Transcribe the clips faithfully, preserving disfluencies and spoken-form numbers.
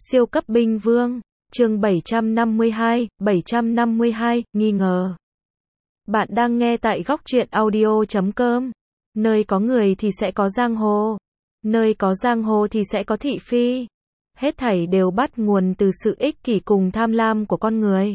Siêu cấp binh vương, chương bảy trăm năm mươi hai, bảy trăm năm mươi hai, nghi ngờ. Bạn đang nghe tại góc truyện audio chấm com. Nơi có người thì sẽ có giang hồ. Nơi có giang hồ thì sẽ có thị phi. Hết thảy đều bắt nguồn từ sự ích kỷ cùng tham lam của con người.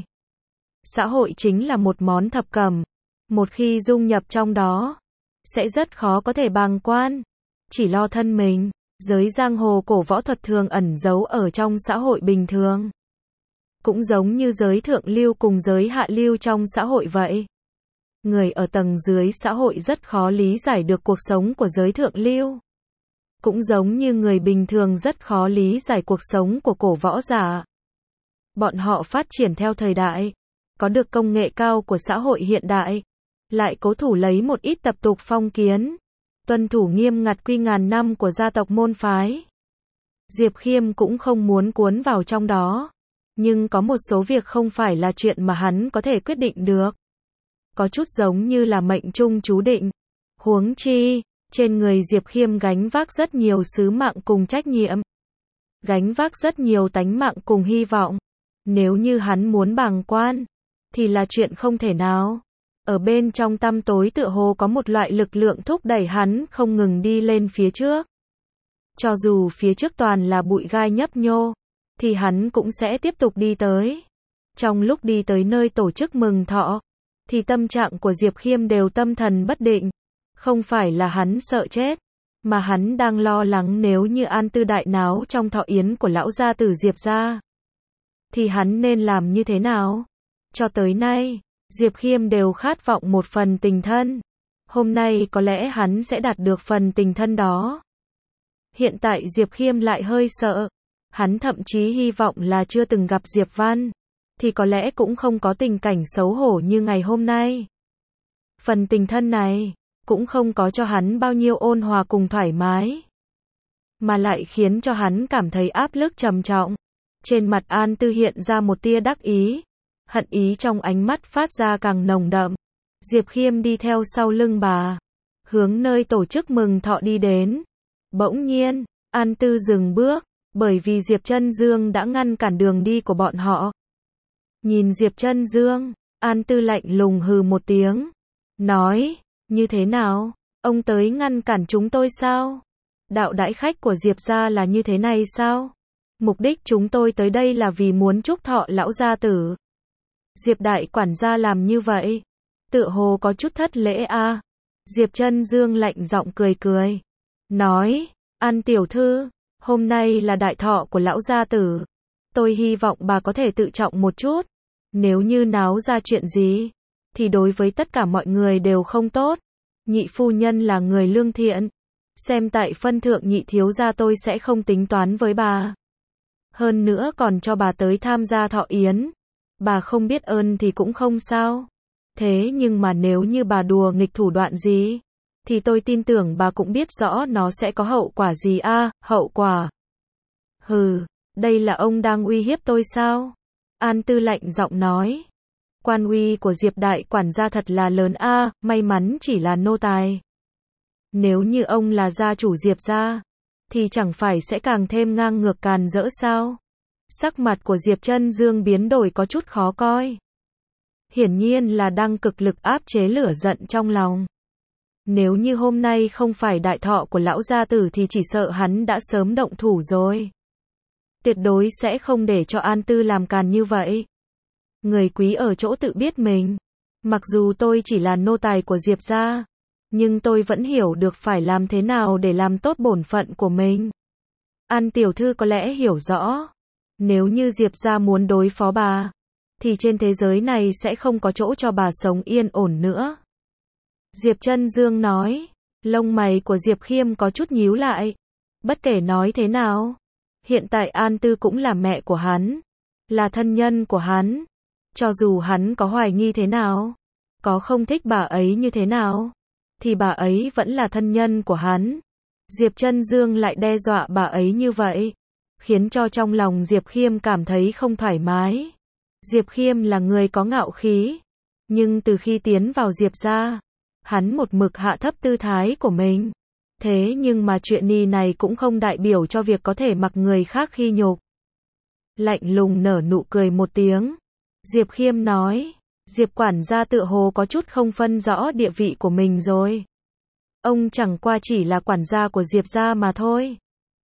Xã hội chính là một món thập cẩm. Một khi dung nhập trong đó, sẽ rất khó có thể bàng quan. Chỉ lo thân mình. Giới giang hồ cổ võ thuật thường ẩn giấu ở trong xã hội bình thường. Cũng giống như giới thượng lưu cùng giới hạ lưu trong xã hội vậy. Người ở tầng dưới xã hội rất khó lý giải được cuộc sống của giới thượng lưu. Cũng giống như người bình thường rất khó lý giải cuộc sống của cổ võ giả. Bọn họ phát triển theo thời đại, có được công nghệ cao của xã hội hiện đại, lại cố thủ lấy một ít tập tục phong kiến, tuân thủ nghiêm ngặt quy ngàn năm của gia tộc môn phái. Diệp Khiêm cũng không muốn cuốn vào trong đó, nhưng có một số việc không phải là chuyện mà hắn có thể quyết định được. Có chút giống như là mệnh trung chú định. Huống chi, trên người Diệp Khiêm gánh vác rất nhiều sứ mạng cùng trách nhiệm. Gánh vác rất nhiều tánh mạng cùng hy vọng. Nếu như hắn muốn bàng quan, thì là chuyện không thể nào. Ở bên trong tăm tối tựa hồ có một loại lực lượng thúc đẩy hắn không ngừng đi lên phía trước. Cho dù phía trước toàn là bụi gai nhấp nhô, thì hắn cũng sẽ tiếp tục đi tới. Trong lúc đi tới nơi tổ chức mừng thọ, thì tâm trạng của Diệp Khiêm đều tâm thần bất định. Không phải là hắn sợ chết, mà hắn đang lo lắng nếu như An Tư đại náo trong thọ yến của lão gia tử Diệp gia, thì hắn nên làm như thế nào? Cho tới nay, Diệp Khiêm đều khát vọng một phần tình thân. Hôm nay có lẽ hắn sẽ đạt được phần tình thân đó. Hiện tại Diệp Khiêm lại hơi sợ. Hắn thậm chí hy vọng là chưa từng gặp Diệp Văn, thì có lẽ cũng không có tình cảnh xấu hổ như ngày hôm nay. Phần tình thân này, cũng không có cho hắn bao nhiêu ôn hòa cùng thoải mái, mà lại khiến cho hắn cảm thấy áp lực trầm trọng. Trên mặt An Tư hiện ra một tia đắc ý. Hận ý trong ánh mắt phát ra càng nồng đậm. Diệp Khiêm đi theo sau lưng bà, hướng nơi tổ chức mừng thọ đi đến. Bỗng nhiên, An Tư dừng bước, bởi vì Diệp Chân Dương đã ngăn cản đường đi của bọn họ. Nhìn Diệp Chân Dương, An Tư lạnh lùng hừ một tiếng, nói, như thế nào, ông tới ngăn cản chúng tôi sao? Đạo đãi khách của Diệp gia là như thế này sao? Mục đích chúng tôi tới đây là vì muốn chúc thọ lão gia tử. Diệp đại quản gia làm như vậy, tựa hồ có chút thất lễ a. À. Diệp Chân Dương lạnh giọng cười cười, nói, An tiểu thư, hôm nay là đại thọ của lão gia tử, tôi hy vọng bà có thể tự trọng một chút. Nếu như náo ra chuyện gì, thì đối với tất cả mọi người đều không tốt. Nhị phu nhân là người lương thiện, xem tại phân thượng nhị thiếu gia tôi sẽ không tính toán với bà. Hơn nữa còn cho bà tới tham gia thọ yến. Bà không biết ơn thì cũng không sao. Thế nhưng mà nếu như bà đùa nghịch thủ đoạn gì, thì tôi tin tưởng bà cũng biết rõ nó sẽ có hậu quả gì a. À, hậu quả. Hừ, đây là ông đang uy hiếp tôi sao? An Tư lạnh giọng nói. Quan uy của Diệp đại quản gia thật là lớn a. À, may mắn chỉ là nô tài. Nếu như ông là gia chủ Diệp gia, thì chẳng phải sẽ càng thêm ngang ngược càn rỡ sao? Sắc mặt của Diệp Chân Dương biến đổi có chút khó coi. Hiển nhiên là đang cực lực áp chế lửa giận trong lòng. Nếu như hôm nay không phải đại thọ của lão gia tử thì chỉ sợ hắn đã sớm động thủ rồi. Tuyệt đối sẽ không để cho An Tư làm càn như vậy. Người quý ở chỗ tự biết mình. Mặc dù tôi chỉ là nô tài của Diệp gia, nhưng tôi vẫn hiểu được phải làm thế nào để làm tốt bổn phận của mình. An tiểu thư có lẽ hiểu rõ. Nếu như Diệp gia muốn đối phó bà, thì trên thế giới này sẽ không có chỗ cho bà sống yên ổn nữa. Diệp Chân Dương nói, lông mày của Diệp Khiêm có chút nhíu lại. Bất kể nói thế nào, hiện tại An Tư cũng là mẹ của hắn, là thân nhân của hắn. Cho dù hắn có hoài nghi thế nào, có không thích bà ấy như thế nào, thì bà ấy vẫn là thân nhân của hắn. Diệp Chân Dương lại đe dọa bà ấy như vậy, khiến cho trong lòng Diệp Khiêm cảm thấy không thoải mái. Diệp Khiêm là người có ngạo khí, nhưng từ khi tiến vào Diệp gia, hắn một mực hạ thấp tư thái của mình. Thế nhưng mà chuyện ni này cũng không đại biểu cho việc có thể mặc người khác khi nhục. lạnh lùng nở nụ cười một tiếng. Diệp Khiêm nói, Diệp quản gia tựa hồ có chút không phân rõ địa vị của mình rồi. Ông chẳng qua chỉ là quản gia của Diệp gia mà thôi.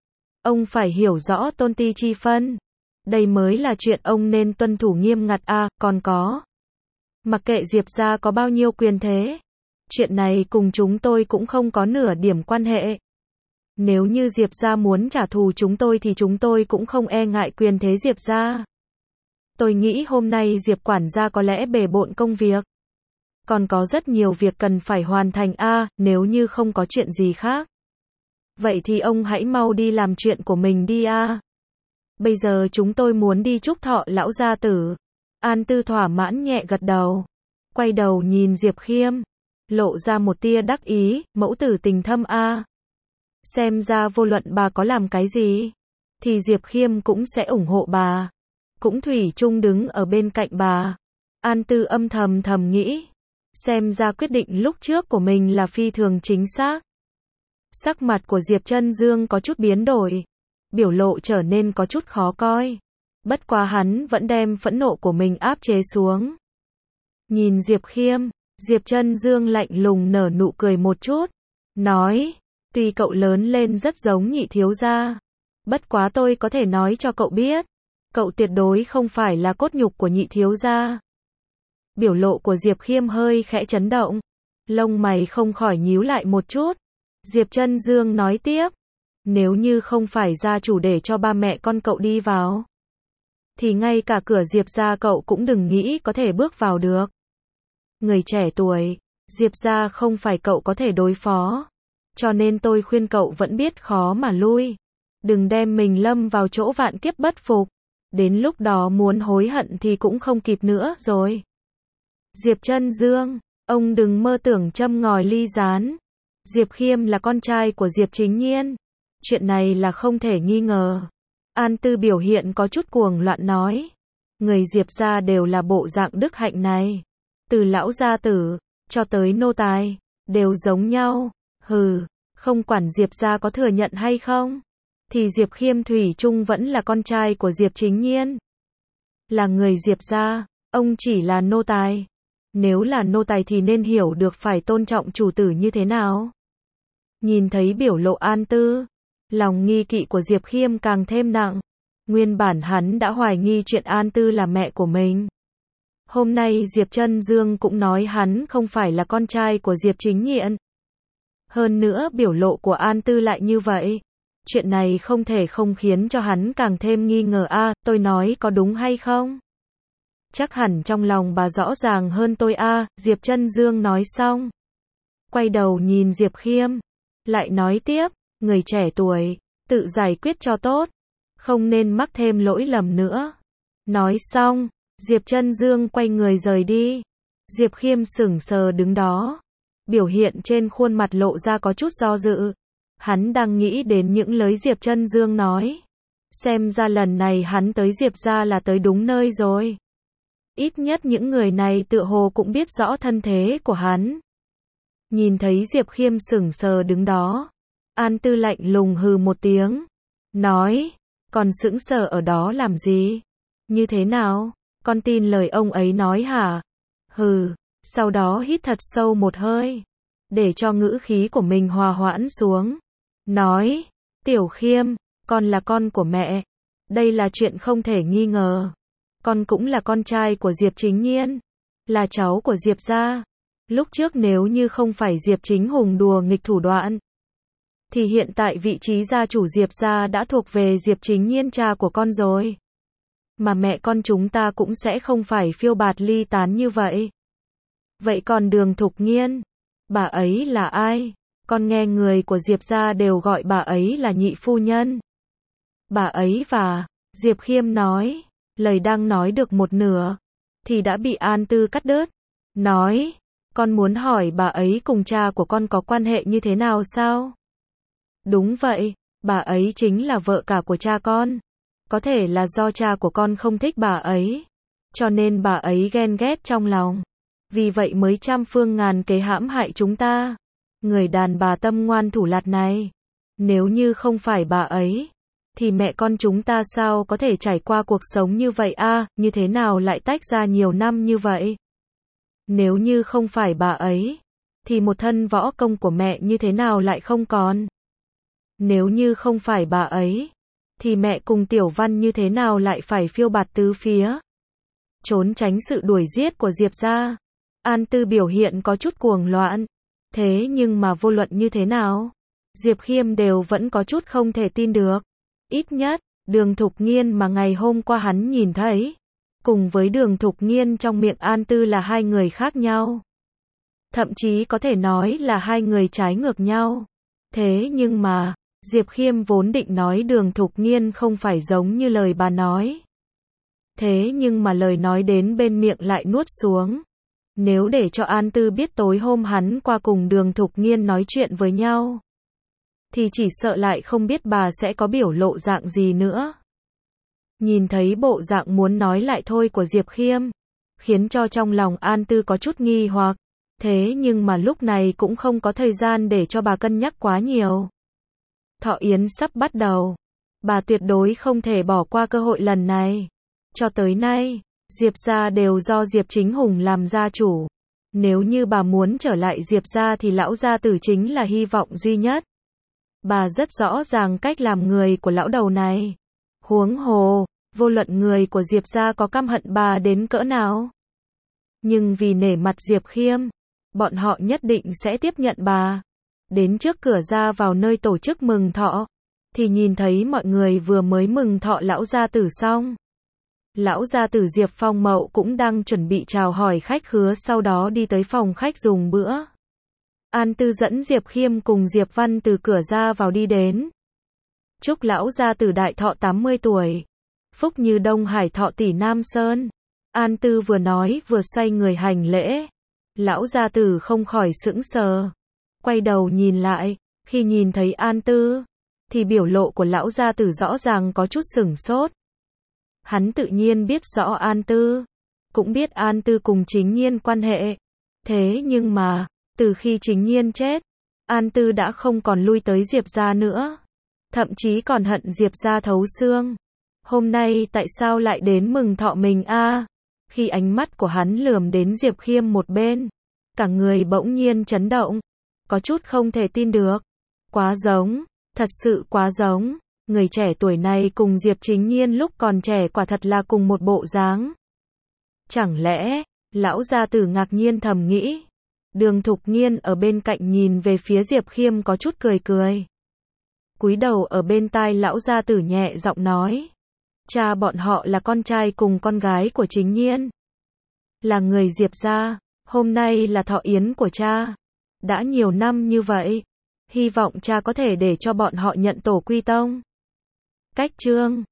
Ông phải hiểu rõ tôn ti chi phân. Đây mới là chuyện ông nên tuân thủ nghiêm ngặt à, còn có. Mặc kệ Diệp gia có bao nhiêu quyền thế. Chuyện này cùng chúng tôi cũng không có nửa điểm quan hệ. Nếu như Diệp gia muốn trả thù chúng tôi thì chúng tôi cũng không e ngại quyền thế Diệp gia. Tôi nghĩ hôm nay Diệp quản gia có lẽ bề bộn công việc. Còn có rất nhiều việc cần phải hoàn thành a, à, nếu như không có chuyện gì khác. Vậy thì ông hãy mau đi làm chuyện của mình đi a. À. Bây giờ chúng tôi muốn đi chúc thọ lão gia tử. An Tư thỏa mãn nhẹ gật đầu. Quay đầu nhìn Diệp Khiêm. Lộ ra một tia đắc ý, mẫu tử tình thâm a. À. Xem ra vô luận bà có làm cái gì, thì Diệp Khiêm cũng sẽ ủng hộ bà. Cũng thủy chung đứng ở bên cạnh bà. An Tư âm thầm thầm nghĩ. Xem ra quyết định lúc trước của mình là phi thường chính xác. Sắc mặt của Diệp Chân Dương có chút biến đổi. Biểu lộ trở nên có chút khó coi. Bất quá hắn vẫn đem phẫn nộ của mình áp chế xuống. Nhìn Diệp Khiêm, Diệp Chân Dương lạnh lùng nở nụ cười một chút. Nói, tuy cậu lớn lên rất giống nhị thiếu gia. Bất quá tôi có thể nói cho cậu biết. Cậu tuyệt đối không phải là cốt nhục của nhị thiếu gia. Biểu lộ của Diệp Khiêm hơi khẽ chấn động. Lông mày không khỏi nhíu lại một chút. Diệp Chân Dương nói tiếp. Nếu như không phải gia chủ để cho ba mẹ con cậu đi vào, thì ngay cả cửa Diệp gia cậu cũng đừng nghĩ có thể bước vào được. Người trẻ tuổi, Diệp gia không phải cậu có thể đối phó. Cho nên tôi khuyên cậu vẫn biết khó mà lui. Đừng đem mình lâm vào chỗ vạn kiếp bất phục. Đến lúc đó muốn hối hận thì cũng không kịp nữa rồi. Diệp Chân Dương, ông đừng mơ tưởng châm ngòi ly gián. Diệp Khiêm là con trai của Diệp Chính Nhiên. Chuyện này là không thể nghi ngờ. An Tư biểu hiện có chút cuồng loạn nói. Người Diệp gia đều là bộ dạng đức hạnh này. Từ lão gia tử, cho tới nô tài, đều giống nhau. Hừ, không quản Diệp gia có thừa nhận hay không, thì Diệp Khiêm thủy chung vẫn là con trai của Diệp Chính Nhiên. Là người Diệp gia, ông chỉ là nô tài. Nếu là nô tài thì nên hiểu được phải tôn trọng chủ tử như thế nào. Nhìn thấy biểu lộ An Tư, lòng nghi kỵ của Diệp Khiêm càng thêm nặng. Nguyên bản hắn đã hoài nghi chuyện An Tư là mẹ của mình. Hôm nay Diệp Chân Dương cũng nói hắn không phải là con trai của Diệp Chính Nhiên. Hơn nữa biểu lộ của An Tư lại như vậy. Chuyện này không thể không khiến cho hắn càng thêm nghi ngờ a, à, tôi nói có đúng hay không? Chắc hẳn trong lòng bà rõ ràng hơn tôi a, à, Diệp Chân Dương nói xong. Quay đầu nhìn Diệp Khiêm, lại nói tiếp, người trẻ tuổi, tự giải quyết cho tốt, không nên mắc thêm lỗi lầm nữa. Nói xong, Diệp Chân Dương quay người rời đi. Diệp Khiêm sững sờ đứng đó, biểu hiện trên khuôn mặt lộ ra có chút do dự. Hắn đang nghĩ đến những lời Diệp Chân Dương nói. Xem ra lần này hắn tới Diệp gia là tới đúng nơi rồi. Ít nhất những người này tựa hồ cũng biết rõ thân thế của hắn. Nhìn thấy Diệp Khiêm sững sờ đứng đó, An Tư lạnh lùng hừ một tiếng, nói, còn sững sờ ở đó làm gì? Như thế nào? Con tin lời ông ấy nói hả? Hừ, sau đó hít thật sâu một hơi, để cho ngữ khí của mình hòa hoãn xuống. Nói, Tiểu Khiêm, con là con của mẹ. Đây là chuyện không thể nghi ngờ. Con cũng là con trai của Diệp Chính Nhiên, là cháu của Diệp gia. Lúc trước nếu như không phải Diệp Chính Hùng đùa nghịch thủ đoạn, thì hiện tại vị trí gia chủ Diệp gia đã thuộc về Diệp Chính Nhiên cha của con rồi. Mà mẹ con chúng ta cũng sẽ không phải phiêu bạt ly tán như vậy. Vậy còn Đường Thục Nghiên, bà ấy là ai? Con nghe người của Diệp gia đều gọi bà ấy là nhị phu nhân. Bà ấy và, Diệp Khiêm nói, lời đang nói được một nửa, thì đã bị An Tư cắt đứt. Nói, con muốn hỏi bà ấy cùng cha của con có quan hệ như thế nào sao? Đúng vậy, bà ấy chính là vợ cả của cha con. Có thể là do cha của con không thích bà ấy, cho nên bà ấy ghen ghét trong lòng. Vì vậy mới trăm phương ngàn kế hãm hại chúng ta. Người đàn bà tâm ngoan thủ lạt này, nếu như không phải bà ấy, thì mẹ con chúng ta sao có thể trải qua cuộc sống như vậy a, như thế nào lại tách ra nhiều năm như vậy? Nếu như không phải bà ấy, thì một thân võ công của mẹ như thế nào lại không còn? Nếu như không phải bà ấy, thì mẹ cùng Tiểu Văn như thế nào lại phải phiêu bạt tứ phía? Trốn tránh sự đuổi giết của Diệp gia. An Tư biểu hiện có chút cuồng loạn. Thế nhưng mà vô luận như thế nào, Diệp Khiêm đều vẫn có chút không thể tin được. Ít nhất, Đường Thục Nghiên mà ngày hôm qua hắn nhìn thấy, cùng với Đường Thục Nghiên trong miệng An Tư là hai người khác nhau. Thậm chí có thể nói là hai người trái ngược nhau. Thế nhưng mà, Diệp Khiêm vốn định nói Đường Thục Nghiên không phải giống như lời bà nói. Thế nhưng mà lời nói đến bên miệng lại nuốt xuống. Nếu để cho An Tư biết tối hôm hắn qua cùng Đường Thục Nghiên nói chuyện với nhau, thì chỉ sợ lại không biết bà sẽ có biểu lộ dạng gì nữa. Nhìn thấy bộ dạng muốn nói lại thôi của Diệp Khiêm, khiến cho trong lòng An Tư có chút nghi hoặc. Thế nhưng mà lúc này cũng không có thời gian để cho bà cân nhắc quá nhiều. Thọ yến sắp bắt đầu. Bà tuyệt đối không thể bỏ qua cơ hội lần này. Cho tới nay, Diệp gia đều do Diệp Chính Hùng làm gia chủ. Nếu như bà muốn trở lại Diệp gia thì lão gia tử chính là hy vọng duy nhất. Bà rất rõ ràng cách làm người của lão đầu này. Huống hồ, vô luận người của Diệp gia có căm hận bà đến cỡ nào, nhưng vì nể mặt Diệp Khiêm, bọn họ nhất định sẽ tiếp nhận bà. Đến trước cửa ra vào nơi tổ chức mừng thọ, thì nhìn thấy mọi người vừa mới mừng thọ lão gia tử xong. Lão gia tử Diệp Phong Mậu cũng đang chuẩn bị chào hỏi khách khứa, sau đó đi tới phòng khách dùng bữa. An Tư dẫn Diệp Khiêm cùng Diệp Văn từ cửa ra vào đi đến. Chúc lão gia tử đại thọ tám mươi tuổi. Phúc như Đông Hải thọ tỷ Nam Sơn. An Tư vừa nói vừa xoay người hành lễ. Lão gia tử không khỏi sững sờ. Quay đầu nhìn lại, khi nhìn thấy An Tư, thì biểu lộ của lão gia tử rõ ràng có chút sửng sốt. Hắn tự nhiên biết rõ An Tư, cũng biết An Tư cùng Chính Nhiên quan hệ. Thế nhưng mà, từ khi Chính Nhiên chết, An Tư đã không còn lui tới Diệp gia nữa. Thậm chí còn hận Diệp gia thấu xương. Hôm nay tại sao lại đến mừng thọ mình a? Khi ánh mắt của hắn lườm đến Diệp Khiêm một bên, cả người bỗng nhiên chấn động, có chút không thể tin được. Quá giống, thật sự quá giống. Người trẻ tuổi này cùng Diệp Chính Nhiên lúc còn trẻ quả thật là cùng một bộ dáng. Chẳng lẽ, lão gia tử ngạc nhiên thầm nghĩ. Đường Thục Nghiên ở bên cạnh nhìn về phía Diệp Khiêm có chút cười cười. Cúi đầu ở bên tai lão gia tử nhẹ giọng nói. Cha bọn họ là con trai cùng con gái của Chính Nhiên. Là người Diệp gia, hôm nay là thọ yến của cha. Đã nhiều năm như vậy, hy vọng cha có thể để cho bọn họ nhận tổ quy tông. Cách chương